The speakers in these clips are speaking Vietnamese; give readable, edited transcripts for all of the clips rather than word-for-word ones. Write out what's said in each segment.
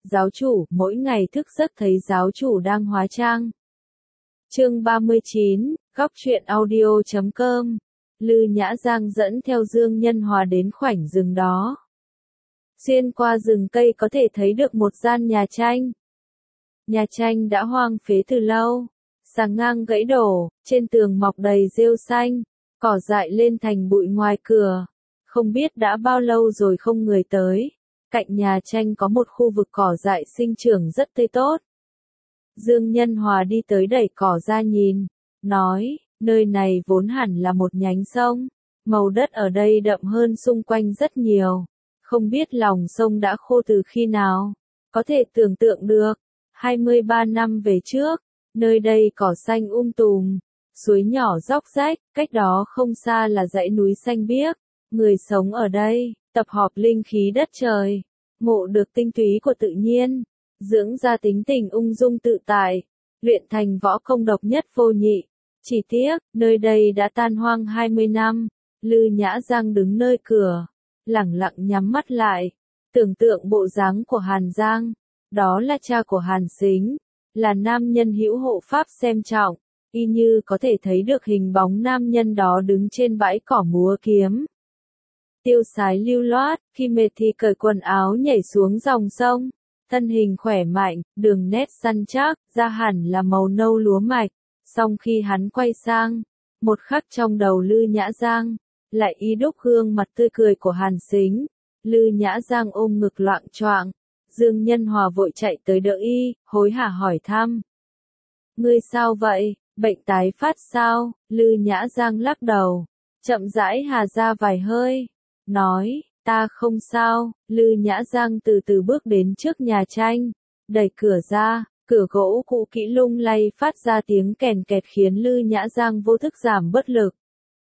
Giáo chủ, mỗi ngày thức giấc thấy giáo chủ đang hóa trang. Chương 39, góc truyện audio.com. Lư Nhã Giang dẫn theo Dương Nhân Hòa đến khoảnh rừng đó. Xuyên qua rừng cây có thể thấy được một gian nhà tranh. Nhà tranh đã hoang phế từ lâu, sàng ngang gãy đổ, trên tường mọc đầy rêu xanh, cỏ dại lên thành bụi ngoài cửa. Không biết đã bao lâu rồi không người tới. Cạnh nhà tranh có một khu vực cỏ dại sinh trưởng rất tươi tốt. Dương Nhân Hòa đi tới đẩy cỏ ra nhìn, nói, nơi này vốn hẳn là một nhánh sông, màu đất ở đây đậm hơn xung quanh rất nhiều. Không biết lòng sông đã khô từ khi nào, có thể tưởng tượng được, 23 năm về trước, nơi đây cỏ xanh tùm, suối nhỏ róc rách, cách đó không xa là dãy núi xanh biếc. Người sống ở đây, tập hợp linh khí đất trời, ngộ được tinh túy của tự nhiên, dưỡng ra tính tình ung dung tự tại, luyện thành võ công độc nhất vô nhị. Chỉ tiếc, nơi đây đã tan hoang 20 năm, Lư Nhã Giang đứng nơi cửa, lẳng lặng nhắm mắt lại, tưởng tượng bộ dáng của Hàn Giang, đó là cha của Hàn Sính, là nam nhân hữu hộ pháp xem trọng, y như có thể thấy được hình bóng nam nhân đó đứng trên bãi cỏ múa kiếm. Tiêu sái lưu loát, khi mệt thì cởi quần áo nhảy xuống dòng sông, thân hình khỏe mạnh, đường nét săn chắc, da hẳn là màu nâu lúa mạch. Song khi hắn quay sang, một khắc trong đầu Lư Nhã Giang, lại y đúc gương mặt tươi cười của Hàn Sính. Lư Nhã Giang ôm ngực loạng choạng, Dương Nhân Hòa vội chạy tới đỡ y, hối hả hỏi thăm. Ngươi sao vậy, bệnh tái phát sao? Lư Nhã Giang lắc đầu, chậm rãi hà ra vài hơi, nói, ta không sao. Lư Nhã Giang từ từ bước đến trước nhà tranh, đẩy cửa ra, cửa gỗ cũ kỹ lung lay phát ra tiếng kèn kẹt khiến Lư Nhã Giang vô thức giảm bất lực.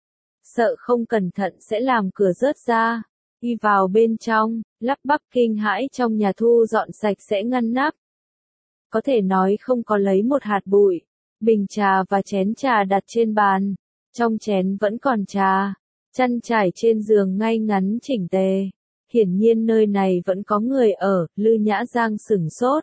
Sợ không cẩn thận sẽ làm cửa rớt ra, y vào bên trong, lắp bắp kinh hãi trong nhà thu dọn sạch sẽ ngăn nắp. Có thể nói không có lấy một hạt bụi, bình trà và chén trà đặt trên bàn, trong chén vẫn còn trà, chăn trải trên giường ngay ngắn chỉnh tề. Hiển nhiên nơi này vẫn có người ở. Lư Nhã Giang sửng sốt.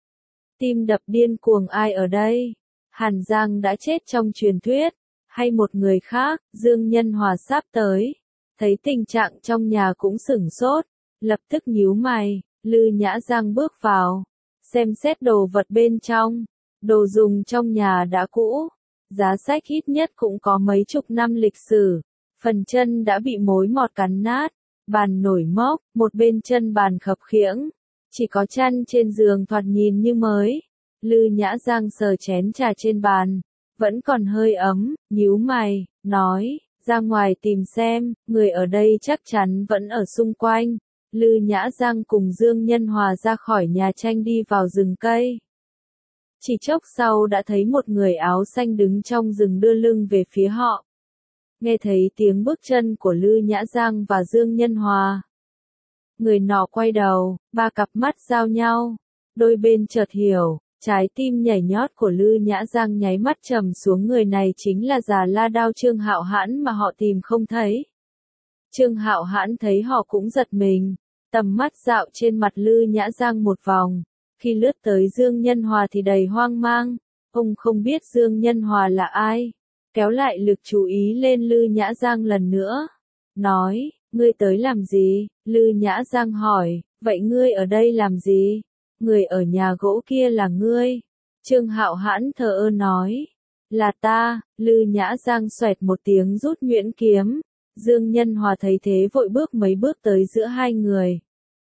Tim đập điên cuồng, ai ở đây? Hàn Giang đã chết trong truyền thuyết, hay một người khác? Dương Nhân Hòa sắp tới, thấy tình trạng trong nhà cũng sửng sốt, lập tức nhíu mày. Lư Nhã Giang bước vào, xem xét đồ vật bên trong, đồ dùng trong nhà đã cũ, giá sách ít nhất cũng có mấy chục năm lịch sử, phần chân đã bị mối mọt cắn nát, bàn nổi mốc, một bên chân bàn khập khiễng, chỉ có chăn trên giường thoạt nhìn như mới. Lư Nhã Giang sờ chén trà trên bàn, vẫn còn hơi ấm, nhíu mày, nói, ra ngoài tìm xem, người ở đây chắc chắn vẫn ở xung quanh. Lư Nhã Giang cùng Dương Nhân Hòa ra khỏi nhà tranh đi vào rừng cây. Chỉ chốc sau đã thấy một người áo xanh đứng trong rừng đưa lưng về phía họ. Nghe thấy tiếng bước chân của Lư Nhã Giang và Dương Nhân Hòa, người nọ quay đầu, ba cặp mắt giao nhau, đôi bên chợt hiểu, trái tim nhảy nhót của Lư Nhã Giang nháy mắt trầm xuống. Người này chính là Già La Đao Trương Hạo Hãn mà họ tìm không thấy. Trương Hạo Hãn thấy họ cũng giật mình, tầm mắt dạo trên mặt Lư Nhã Giang một vòng, khi lướt tới Dương Nhân Hòa thì đầy hoang mang, ông không biết Dương Nhân Hòa là ai, kéo lại lực chú ý lên Lư Nhã Giang lần nữa, nói, ngươi tới làm gì? Lư Nhã Giang hỏi, vậy ngươi ở đây làm gì? Người ở nhà gỗ kia là ngươi? Trương Hạo Hãn thờ ơ nói, là ta. Lư Nhã Giang xoẹt một tiếng rút nhuyễn kiếm. Dương Nhân Hòa thấy thế vội bước mấy bước tới giữa hai người,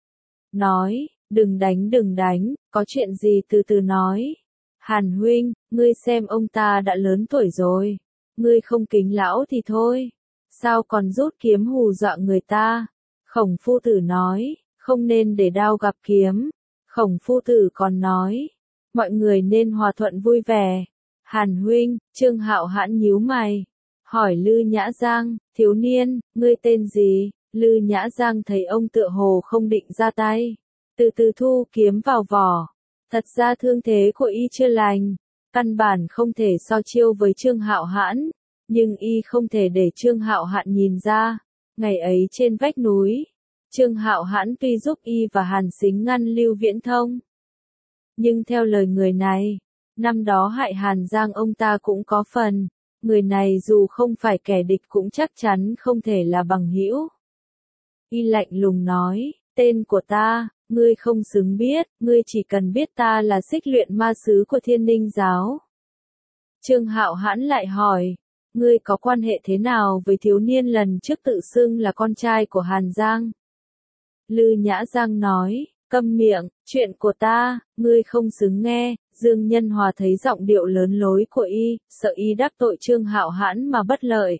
nói, đừng đánh, có chuyện gì từ từ nói. Hàn huynh, ngươi xem ông ta đã lớn tuổi rồi, ngươi không kính lão thì thôi, sao còn rút kiếm hù dọa người ta? Khổng phu tử nói, không nên để đao gặp kiếm. Khổng phu tử còn nói, mọi người nên hòa thuận vui vẻ. Hàn huynh, Trương Hạo Hãn nhíu mày, hỏi Lư Nhã Giang, thiếu niên, ngươi tên gì? Lư Nhã Giang thấy ông tựa hồ không định ra tay, từ từ thu kiếm vào vỏ. Thật ra thương thế của y chưa lành, căn bản không thể so chiêu với Trương Hạo Hãn, nhưng y không thể để Trương Hạo Hãn nhìn ra. Ngày ấy trên vách núi, Trương Hạo Hãn tuy giúp y và Hàn Sính ngăn Lưu Viễn Thông, Nhưng theo lời người này, năm đó hại Hàn Giang ông ta cũng có phần, người này dù không phải kẻ địch cũng chắc chắn không thể là bằng hữu. Y lạnh lùng nói, tên của ta, ngươi không xứng biết, ngươi chỉ cần biết ta là Xích Luyện Ma Sứ của Thiên Ninh giáo. Trương Hạo Hãn lại hỏi, ngươi có quan hệ thế nào với thiếu niên lần trước tự xưng là con trai của Hàn Giang? Lư Nhã Giang nói, câm miệng, chuyện của ta, ngươi không xứng nghe. Dương Nhân Hòa thấy giọng điệu lớn lối của y, sợ y đắc tội Trương Hạo Hãn mà bất lợi.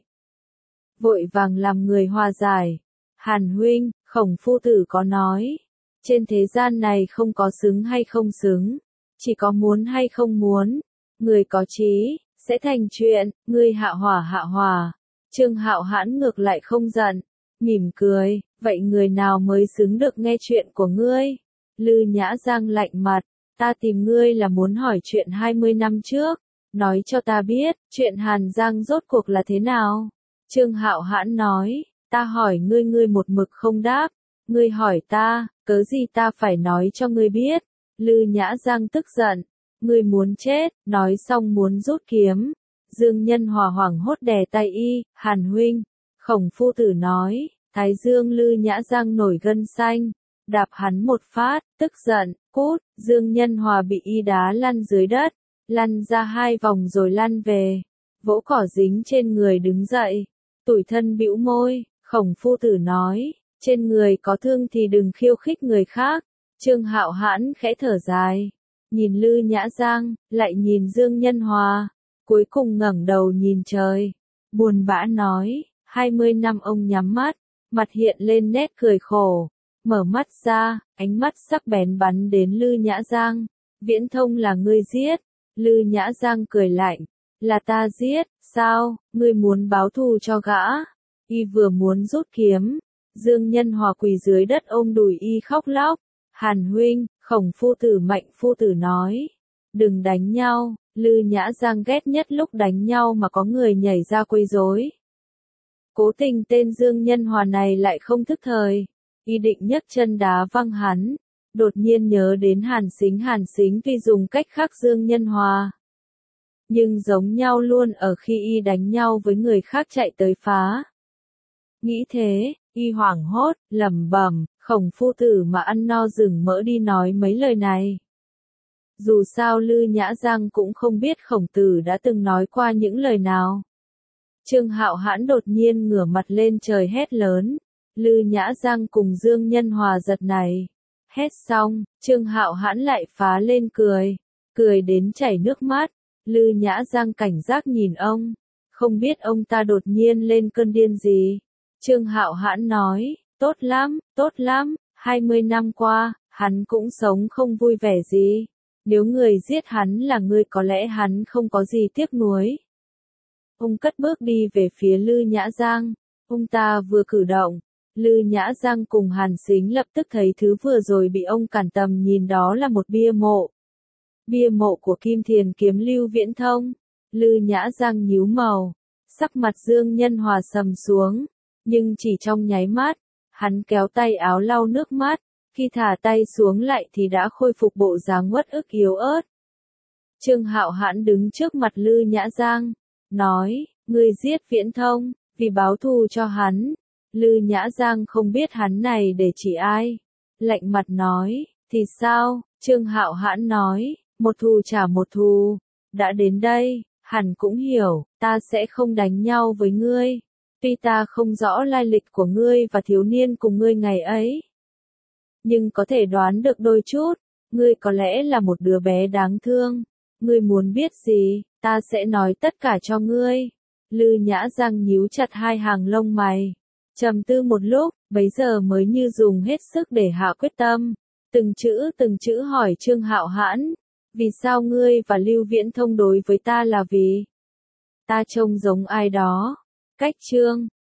Vội vàng làm người hòa giải. Hàn huynh, Khổng phu tử có nói, trên thế gian này không có xứng hay không xứng, chỉ có muốn hay không muốn. Người có trí, sẽ thành chuyện, ngươi hạ hỏa. Trương Hạo Hãn ngược lại không giận, mỉm cười, vậy người nào mới xứng được nghe chuyện của ngươi? Lư Nhã Giang lạnh mặt, ta tìm ngươi là muốn hỏi chuyện 20 năm trước, nói cho ta biết, chuyện Hàn Giang rốt cuộc là thế nào? Trương Hạo Hãn nói, ta hỏi ngươi ngươi một mực không đáp, ngươi hỏi ta, cớ gì ta phải nói cho ngươi biết? Lư Nhã Giang tức giận, ngươi muốn chết, nói xong muốn rút kiếm. Dương Nhân Hòa hoảng hốt đè tay y, Hàn huynh, Khổng phu tử nói, Thái Dương Lư Nhã Giang nổi gân xanh, đạp hắn một phát, tức giận, cút. Dương Nhân Hòa bị y đá lăn dưới đất, lăn ra 2 vòng rồi lăn về, vỗ cỏ dính trên người đứng dậy, tủi thân bĩu môi. Khổng phu tử nói, trên người có thương thì đừng khiêu khích người khác. Trương Hạo Hãn khẽ thở dài, nhìn Lư Nhã Giang, lại nhìn Dương Nhân Hòa, cuối cùng ngẩng đầu nhìn trời, buồn bã nói, 20 năm. Ông nhắm mắt, mặt hiện lên nét cười khổ, mở mắt ra, ánh mắt sắc bén bắn đến Lư Nhã Giang. Viễn Thông là ngươi giết? Lư Nhã Giang cười lạnh, là ta giết, sao, ngươi muốn báo thù cho gã? Y vừa muốn rút kiếm, Dương Nhân Hòa quỳ dưới đất ôm đùi y khóc lóc. Hàn huynh, Khổng phu tử Mạnh phu tử nói, đừng đánh nhau. Lư Nhã Giang ghét nhất lúc đánh nhau mà có người nhảy ra quấy rối. Cố tình tên Dương Nhân Hòa này lại không thức thời, y định nhấc chân đá văng hắn, đột nhiên nhớ đến Hàn Sính tuy dùng cách khác Dương Nhân Hòa, nhưng giống nhau luôn ở khi y đánh nhau với người khác chạy tới phá. Nghĩ thế, y hoảng hốt, lẩm bẩm, Khổng phu tử mà ăn no rừng mỡ đi nói mấy lời này. Dù sao Lư Nhã Giang cũng không biết Khổng tử đã từng nói qua những lời nào. Trương Hạo Hãn đột nhiên ngửa mặt lên trời hét lớn. Lư Nhã Giang cùng Dương Nhân Hòa giật này. Hét xong, Trương Hạo Hãn lại phá lên cười. Cười đến chảy nước mắt. Lư Nhã Giang cảnh giác nhìn ông. Không biết ông ta đột nhiên lên cơn điên gì. Trương Hạo Hãn nói, tốt lắm, 20 năm qua, hắn cũng sống không vui vẻ gì. Nếu người giết hắn là ngươi có lẽ hắn không có gì tiếc nuối. Ông cất bước đi về phía Lư Nhã Giang. Ông ta vừa cử động, Lư Nhã Giang cùng Hàn Sính lập tức thấy thứ vừa rồi bị ông cản tầm nhìn đó là một bia mộ. Bia mộ của Kim Thiền kiếm Lưu Viễn Thông. Lư Nhã Giang nhíu màu, sắc mặt Dương Nhân Hòa sầm xuống, nhưng chỉ trong nháy mắt, hắn kéo tay áo lau nước mắt, khi thả tay xuống lại thì đã khôi phục bộ dáng uất ức yếu ớt. Trương Hạo Hãn đứng trước mặt Lư Nhã Giang, nói, ngươi giết Viễn Thông, vì báo thù cho hắn. Lư Nhã Giang không biết hắn này để chỉ ai. Lạnh mặt nói, thì sao? Trương Hạo Hãn nói, một thù trả một thù. Đã đến đây, hẳn cũng hiểu, ta sẽ không đánh nhau với ngươi. Tuy ta không rõ lai lịch của ngươi và thiếu niên cùng ngươi ngày ấy, nhưng có thể đoán được đôi chút, ngươi có lẽ là một đứa bé đáng thương. Ngươi muốn biết gì, ta sẽ nói tất cả cho ngươi. Lư Nhã Giang nhíu chặt 2 hàng lông mày, trầm tư một lúc, bấy giờ mới như dùng hết sức để hạ quyết tâm. Từng chữ hỏi Trương Hạo Hãn, vì sao ngươi và Lưu Viễn Thông đối với ta là vì ta trông giống ai đó. Cách Trương